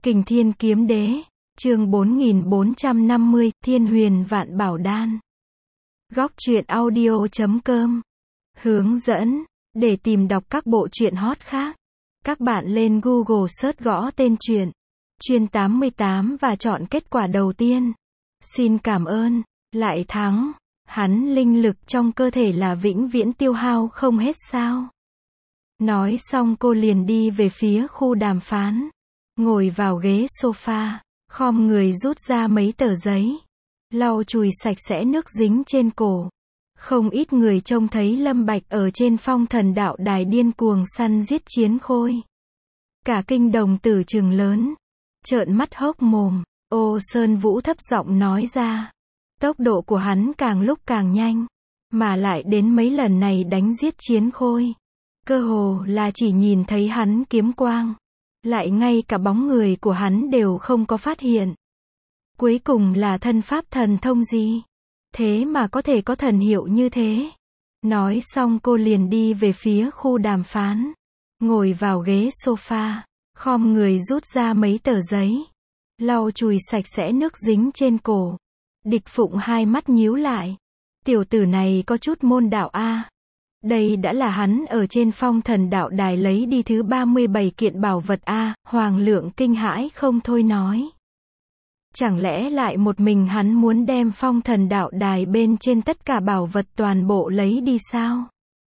Kình Thiên Kiếm Đế, chương 4450, Thiên Huyền Vạn Bảo Đan. Góc truyện audio.com. Hướng dẫn, để tìm đọc các bộ truyện hot khác, các bạn lên Google search gõ tên truyện, Chuyên 88 và chọn kết quả đầu tiên. Xin cảm ơn, lại thắng, hắn linh lực trong cơ thể là vĩnh viễn tiêu hao không hết sao? Nói xong cô liền đi về phía khu đàm phán. Ngồi vào ghế sofa, khom người rút ra mấy tờ giấy, lau chùi sạch sẽ nước dính trên cổ. Không ít người trông thấy Lâm Bạch ở trên Phong Thần Đạo Đài điên cuồng săn giết chiến khôi. Cả kinh đồng tử trừng lớn, trợn mắt hốc mồm. Ô Sơn Vũ thấp giọng nói ra, tốc độ của hắn càng lúc càng nhanh, mà lại đến mấy lần này đánh giết chiến khôi, cơ hồ là chỉ nhìn thấy hắn kiếm quang, lại ngay cả bóng người của hắn đều không có phát hiện. Cuối cùng là thân pháp thần thông gì? Thế mà có thể có thần hiệu như thế. Nói xong cô liền đi về phía khu đàm phán. Ngồi vào ghế sofa, khom người rút ra mấy tờ giấy, lau chùi sạch sẽ nước dính trên cổ. Địch Phụng hai mắt nhíu lại. Tiểu tử này có chút môn đạo a. Đây đã là hắn ở trên Phong Thần Đạo Đài lấy đi thứ 37 kiện bảo vật a. Hoàng Lượng kinh hãi không thôi nói. Chẳng lẽ lại một mình hắn muốn đem Phong Thần Đạo Đài bên trên tất cả bảo vật toàn bộ lấy đi sao?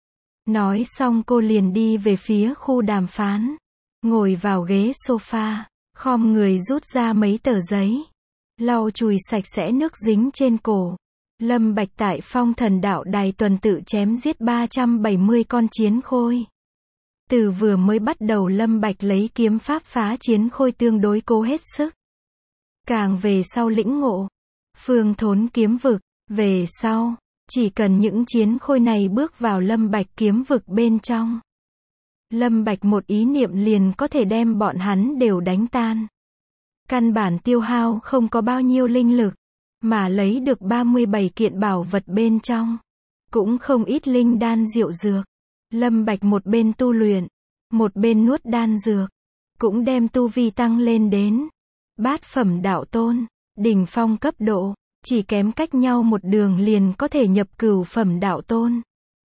Nói xong cô liền đi về phía khu đàm phán. Ngồi vào ghế sofa, khom người rút ra mấy tờ giấy, lau chùi sạch sẽ nước dính trên cổ. Lâm Bạch tại Phong Thần Đạo Đài tuần tự chém giết 370 con chiến khôi. Từ vừa mới bắt đầu Lâm Bạch lấy kiếm pháp phá chiến khôi tương đối cố hết sức. Càng về sau lĩnh ngộ Phương Thốn kiếm vực, về sau, chỉ cần những chiến khôi này bước vào Lâm Bạch kiếm vực bên trong, Lâm Bạch một ý niệm liền có thể đem bọn hắn đều đánh tan. Căn bản tiêu hao không có bao nhiêu linh lực, mà lấy được 37 kiện bảo vật bên trong, cũng không ít linh đan diệu dược. Lâm Bạch một bên tu luyện, một bên nuốt đan dược, cũng đem tu vi tăng lên đến Bát Phẩm Đạo Tôn, đỉnh phong cấp độ, chỉ kém cách nhau một đường liền có thể nhập Cửu Phẩm Đạo Tôn.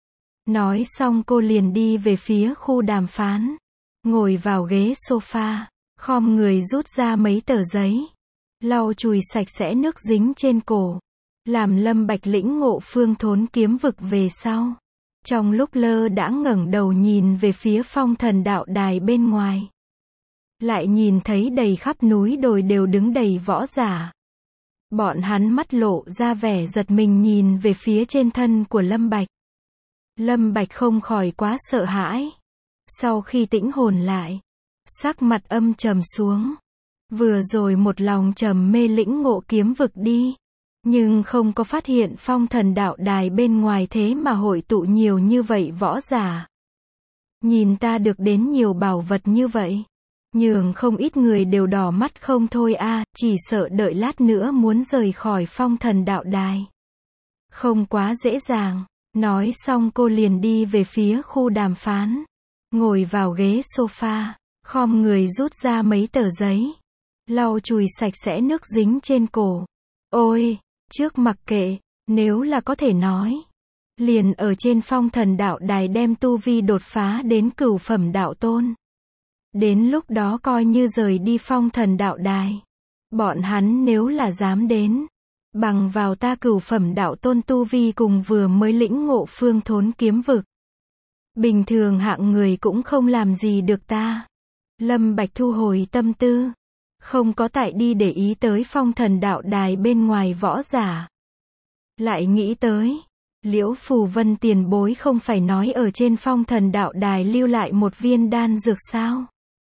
Nói xong cô liền đi về phía khu đàm phán. Ngồi vào ghế sofa, khom người rút ra mấy tờ giấy, lau chùi sạch sẽ nước dính trên cổ. Làm Lâm Bạch lĩnh ngộ Phương Thốn kiếm vực về sau, trong lúc lơ đãng ngẩng đầu nhìn về phía Phong Thần Đạo Đài bên ngoài, lại nhìn thấy đầy khắp núi đồi đều đứng đầy võ giả. Bọn hắn mắt lộ ra vẻ giật mình nhìn về phía trên thân của Lâm Bạch. Lâm Bạch không khỏi quá sợ hãi. Sau khi tĩnh hồn lại, sắc mặt âm trầm xuống. Vừa rồi một lòng trầm mê lĩnh ngộ kiếm vực đi, nhưng không có phát hiện Phong Thần Đạo Đài bên ngoài thế mà hội tụ nhiều như vậy võ giả. Nhìn ta được đến nhiều bảo vật như vậy, nhường không ít người đều đỏ mắt không thôi a, chỉ sợ đợi lát nữa muốn rời khỏi Phong Thần Đạo Đài không quá dễ dàng. Nói xong cô liền đi về phía khu đàm phán. Ngồi vào ghế sofa, khom người rút ra mấy tờ giấy, lau chùi sạch sẽ nước dính trên cổ. Ôi, trước mặc kệ, nếu là có thể nói, liền ở trên Phong Thần Đạo Đài đem tu vi đột phá đến Cửu Phẩm Đạo Tôn. Đến lúc đó coi như rời đi Phong Thần Đạo Đài, bọn hắn nếu là dám đến, bằng vào ta Cửu Phẩm Đạo Tôn tu vi cùng vừa mới lĩnh ngộ Phương Thốn kiếm vực, bình thường hạng người cũng không làm gì được ta. Lâm Bạch thu hồi tâm tư, không có tại đi để ý tới Phong Thần Đạo Đài bên ngoài võ giả. Lại nghĩ tới, Liễu Phù Vân tiền bối không phải nói ở trên Phong Thần Đạo Đài lưu lại một viên đan dược sao?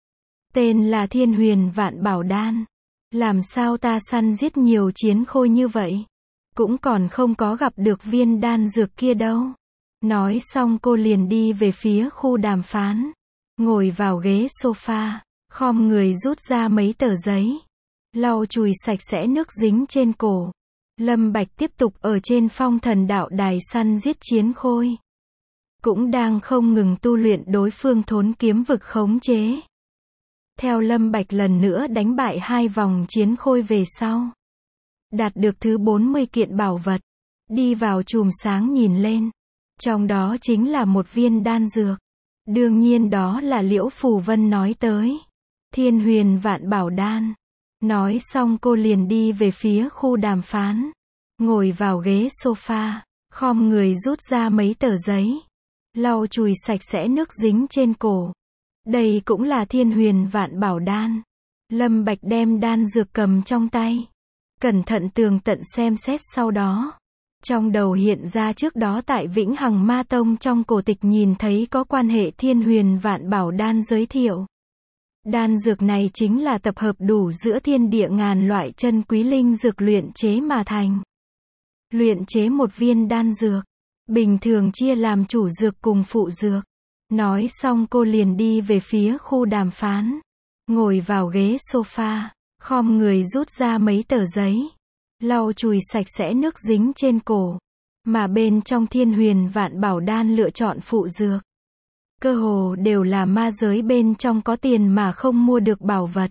Tên là Thiên Huyền Vạn Bảo Đan. Làm sao ta săn giết nhiều chiến khôi như vậy, cũng còn không có gặp được viên đan dược kia đâu. Nói xong cô liền đi về phía khu đàm phán. Ngồi vào ghế sofa, khom người rút ra mấy tờ giấy, lau chùi sạch sẽ nước dính trên cổ. Lâm Bạch tiếp tục ở trên Phong Thần Đạo Đài săn giết chiến khôi, cũng đang không ngừng tu luyện đối phương Thốn kiếm vực khống chế. Theo Lâm Bạch lần nữa đánh bại 2 vòng chiến khôi về sau. Đạt được thứ 40 kiện bảo vật. Đi vào chùm sáng nhìn lên. Trong đó chính là một viên đan dược. Đương nhiên đó là Liễu Phù Vân nói tới. Thiên Huyền Vạn Bảo Đan. Nói xong cô liền đi về phía khu đàm phán. Ngồi vào ghế sofa, khom người rút ra mấy tờ giấy. Lau chùi sạch sẽ nước dính trên cổ. Đây cũng là Thiên Huyền Vạn Bảo Đan. Lâm Bạch đem đan dược cầm trong tay. Cẩn thận tường tận xem xét sau đó. Trong đầu hiện ra trước đó tại Vĩnh Hằng Ma Tông trong cổ tịch nhìn thấy có quan hệ Thiên Huyền Vạn Bảo Đan giới thiệu. Đan dược này chính là tập hợp đủ giữa thiên địa ngàn loại chân quý linh dược luyện chế mà thành. Luyện chế một viên đan dược, bình thường chia làm chủ dược cùng phụ dược. Nói xong cô liền đi về phía khu đàm phán. Ngồi vào ghế sofa, khom người rút ra mấy tờ giấy. Lau chùi sạch sẽ nước dính trên cổ. Mà bên trong Thiên Huyền Vạn Bảo Đan lựa chọn phụ dược. Cơ hồ đều là ma giới bên trong có tiền mà không mua được bảo vật.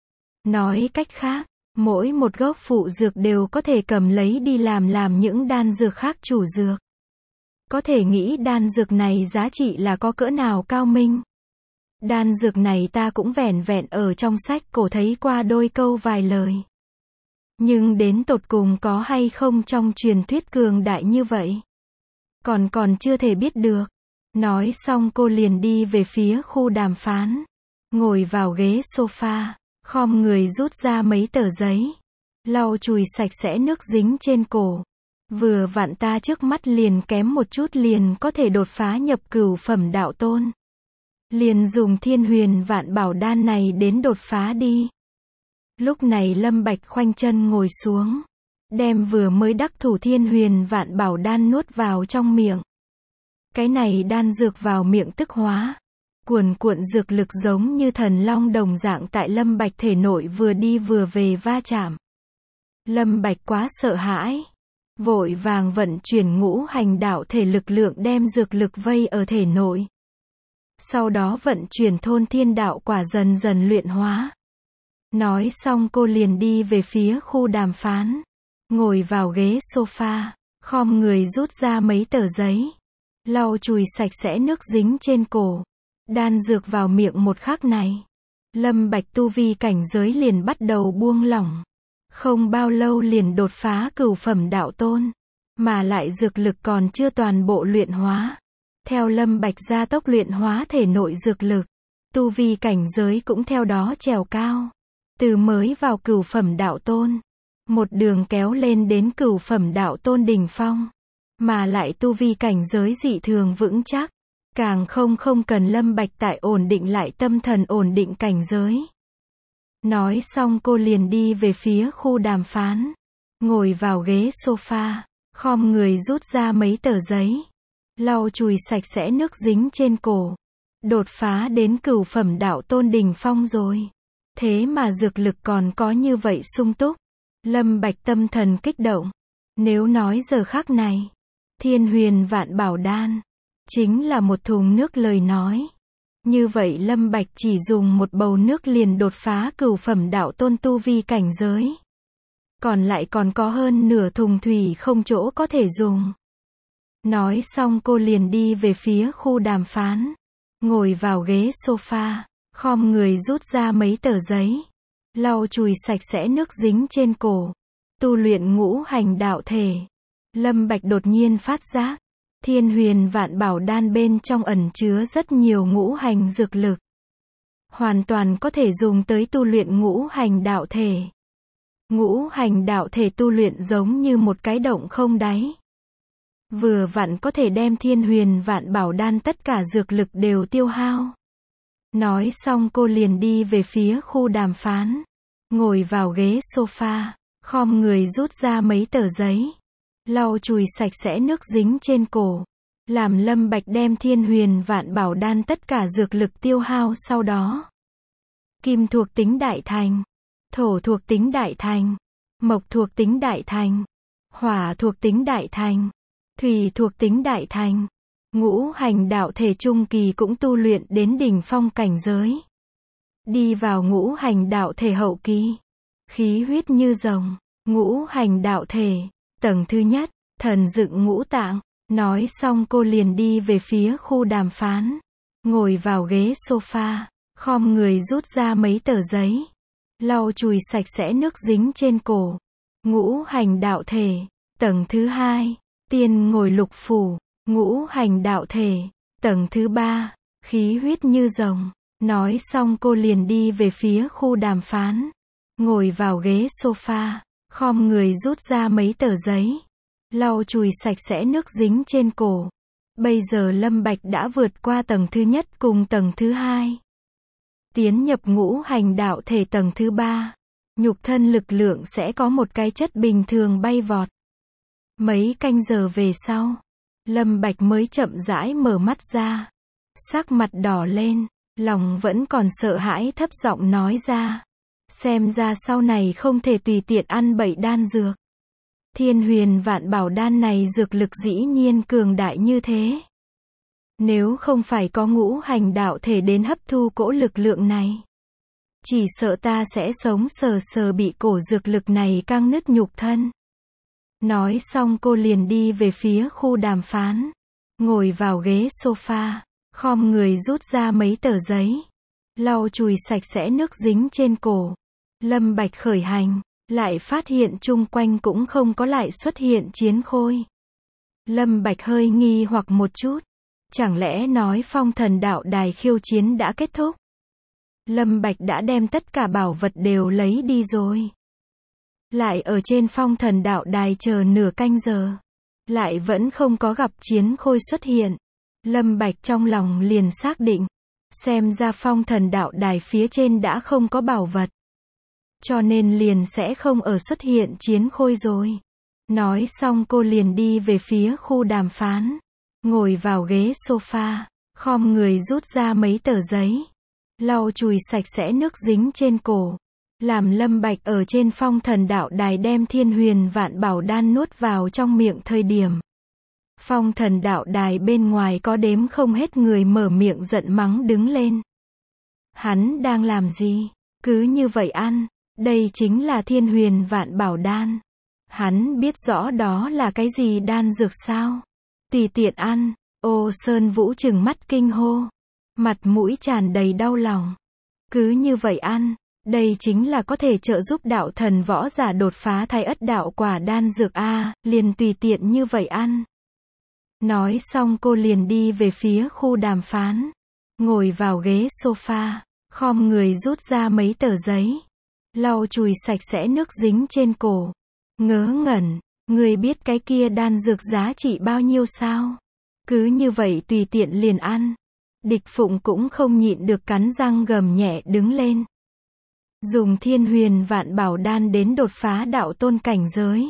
Nói cách khác, mỗi một gốc phụ dược đều có thể cầm lấy đi làm những đan dược khác chủ dược. Có thể nghĩ đan dược này giá trị là có cỡ nào cao minh. Đan dược này ta cũng vẻn vẹn ở trong sách cổ thấy qua đôi câu vài lời. Nhưng đến tột cùng có hay không trong truyền thuyết cường đại như vậy? Còn chưa thể biết được. Nói xong cô liền đi về phía khu đàm phán. Ngồi vào ghế sofa, khom người rút ra mấy tờ giấy. Lau chùi sạch sẽ nước dính trên cổ. Vừa vặn ta trước mắt liền kém một chút liền có thể đột phá nhập cửu phẩm đạo tôn. Liền dùng Thiên Huyền Vạn Bảo Đan này đến đột phá đi. Lúc này Lâm Bạch khoanh chân ngồi xuống. Đem vừa mới đắc thủ Thiên Huyền Vạn Bảo Đan nuốt vào trong miệng. Cái này đan dược vào miệng tức hóa. Cuồn cuộn dược lực giống như thần long đồng dạng tại Lâm Bạch thể nội vừa đi vừa về va chạm. Lâm Bạch quá sợ hãi. Vội vàng vận chuyển ngũ hành đạo thể lực lượng đem dược lực vây ở thể nội. Sau đó vận chuyển thôn thiên đạo quả dần dần luyện hóa. Nói xong cô liền đi về phía khu đàm phán. Ngồi vào ghế sofa, khom người rút ra mấy tờ giấy. Lau chùi sạch sẽ nước dính trên cổ. Đan dược vào miệng một khắc này. Lâm Bạch tu vi cảnh giới liền bắt đầu buông lỏng. Không bao lâu liền đột phá cửu phẩm đạo tôn. Mà lại dược lực còn chưa toàn bộ luyện hóa. Theo Lâm Bạch gia tốc luyện hóa thể nội dược lực. Tu vi cảnh giới cũng theo đó trèo cao. Từ mới vào cửu phẩm đạo tôn. Một đường kéo lên đến cửu phẩm đạo tôn đỉnh phong. Mà lại tu vi cảnh giới dị thường vững chắc. Càng không cần Lâm Bạch tại ổn định lại tâm thần ổn định cảnh giới. Nói xong cô liền đi về phía khu đàm phán. Ngồi vào ghế sofa, khom người rút ra mấy tờ giấy. Lau chùi sạch sẽ nước dính trên cổ. Đột phá đến cửu phẩm đạo tôn đỉnh phong rồi. Thế mà dược lực còn có như vậy sung túc. Lâm Bạch tâm thần kích động. Nếu nói giờ khắc này, Thiên Huyền Vạn Bảo Đan chính là một thùng nước lời nói. Như vậy Lâm Bạch chỉ dùng một bầu nước liền đột phá cửu phẩm đạo tôn tu vi cảnh giới. Còn lại còn có hơn nửa thùng thủy không chỗ có thể dùng. Nói xong cô liền đi về phía khu đàm phán. Ngồi vào ghế sofa, khom người rút ra mấy tờ giấy. Lau chùi sạch sẽ nước dính trên cổ. Tu luyện ngũ hành đạo thể. Lâm Bạch đột nhiên phát giác. Thiên Huyền Vạn Bảo Đan bên trong ẩn chứa rất nhiều ngũ hành dược lực. Hoàn toàn có thể dùng tới tu luyện ngũ hành đạo thể. Ngũ hành đạo thể tu luyện giống như một cái động không đáy. Vừa vặn có thể đem Thiên Huyền Vạn Bảo Đan tất cả dược lực đều tiêu hao. Nói xong cô liền đi về phía khu đàm phán. Ngồi vào ghế sofa, khom người rút ra mấy tờ giấy. Lau chùi sạch sẽ nước dính trên cổ. Làm Lâm Bạch đem Thiên Huyền Vạn Bảo Đan tất cả dược lực tiêu hao sau đó. Kim thuộc tính đại thành. Thổ thuộc tính đại thành. Mộc thuộc tính đại thành. Hỏa thuộc tính đại thành. Thủy thuộc tính đại thành. Ngũ hành đạo thể trung kỳ cũng tu luyện đến đỉnh phong cảnh giới. đi vào ngũ hành đạo thể hậu kỳ. Khí huyết như rồng, ngũ hành đạo thể, tầng thứ nhất, thần dựng ngũ tạng. Nói xong cô liền đi về phía khu đàm phán. Ngồi vào ghế sofa, khom người rút ra mấy tờ giấy. Lau chùi sạch sẽ nước dính trên cổ. Ngũ hành đạo thể, tầng thứ hai, tiên ngồi lục phủ. Ngũ hành đạo thể, tầng thứ ba, khí huyết như rồng. Nói xong cô liền đi về phía khu đàm phán. Ngồi vào ghế sofa, khom người rút ra mấy tờ giấy. Lau chùi sạch sẽ nước dính trên cổ. Bây giờ Lâm Bạch đã vượt qua tầng thứ nhất cùng tầng thứ hai. Tiến nhập ngũ hành đạo thể tầng thứ ba. Nhục thân lực lượng sẽ có một cái chất bình thường bay vọt. Mấy canh giờ về sau, Lâm Bạch mới chậm rãi mở mắt ra. Sắc mặt đỏ lên, lòng vẫn còn sợ hãi thấp giọng nói ra. Xem ra sau này không thể tùy tiện ăn bậy đan dược. Thiên huyền vạn bảo đan này dược lực dĩ nhiên cường đại như thế. Nếu không phải có ngũ hành đạo thể đến hấp thu cỗ lực lượng này, chỉ sợ ta sẽ sống sờ sờ bị cổ dược lực này căng nứt nhục thân. Nói xong cô liền đi về phía khu đàm phán. Ngồi vào ghế sofa, khom người rút ra mấy tờ giấy. Lau chùi sạch sẽ nước dính trên cổ. Lâm Bạch khởi hành, lại phát hiện chung quanh cũng không có lại xuất hiện chiến khôi. Lâm Bạch hơi nghi hoặc một chút. Chẳng lẽ nói phong thần đạo đài khiêu chiến đã kết thúc? Lâm Bạch đã đem tất cả bảo vật đều lấy đi rồi. Lại ở trên phong thần đạo đài chờ nửa canh giờ. Lại vẫn không có gặp chiến khôi xuất hiện. Lâm Bạch trong lòng liền xác định. Xem ra phong thần đạo đài phía trên đã không có bảo vật. Cho nên liền sẽ không ở xuất hiện chiến khôi rồi. Nói xong cô liền đi về phía khu đàm phán. Ngồi vào ghế sofa, khom người rút ra mấy tờ giấy. Lau chùi sạch sẽ nước dính trên cổ. Làm Lâm Bạch ở trên phong thần đạo đài đem thiên huyền vạn bảo đan nuốt vào trong miệng thời điểm. Phong thần đạo đài bên ngoài có đếm không hết người mở miệng giận mắng đứng lên. Hắn đang làm gì? Cứ như vậy ăn. Đây chính là thiên huyền vạn bảo đan. Hắn biết rõ đó là cái gì đan dược sao? Tùy tiện ăn. Ô Sơn Vũ trừng mắt kinh hô. Mặt mũi tràn đầy đau lòng. Cứ như vậy ăn. Đây chính là có thể trợ giúp đạo thần võ giả đột phá thái ất đạo quả đan dược a, liền tùy tiện như vậy ăn. Nói xong cô liền đi về phía khu đàm phán. Ngồi vào ghế sofa, khom người rút ra mấy tờ giấy. Lau chùi sạch sẽ nước dính trên cổ. Ngớ ngẩn, người biết cái kia đan dược giá trị bao nhiêu sao? Cứ như vậy tùy tiện liền ăn. Địch Phụng cũng không nhịn được cắn răng gầm nhẹ đứng lên. Dùng thiên huyền vạn bảo đan đến đột phá đạo tôn cảnh giới.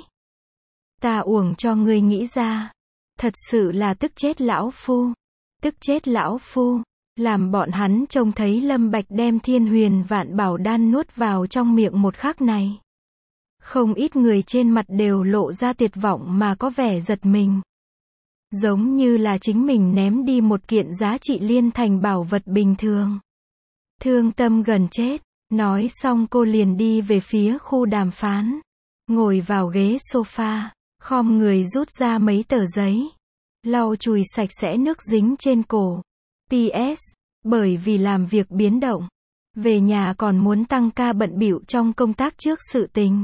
Ta uổng cho ngươi nghĩ ra. Thật sự là tức chết lão phu. Tức chết lão phu. Làm bọn hắn trông thấy Lâm Bạch đem thiên huyền vạn bảo đan nuốt vào trong miệng một khắc này. Không ít người trên mặt đều lộ ra tuyệt vọng mà có vẻ giật mình. Giống như là chính mình ném đi một kiện giá trị liên thành bảo vật bình thường. Thương tâm gần chết. Nói xong cô liền đi về phía khu đàm phán. Ngồi vào ghế sofa, khom người rút ra mấy tờ giấy. Lau chùi sạch sẽ nước dính trên cổ. PS, bởi vì làm việc biến động. Về nhà còn muốn tăng ca bận bịu trong công tác trước sự tình.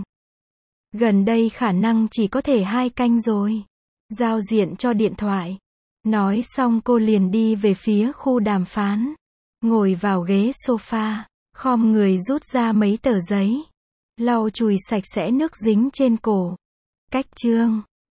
Gần đây khả năng chỉ có thể 2 canh rồi. Giao diện cho điện thoại. Nói xong cô liền đi về phía khu đàm phán. Ngồi vào ghế sofa, khom người rút ra mấy tờ giấy. Lau chùi sạch sẽ nước dính trên cổ. Cách chương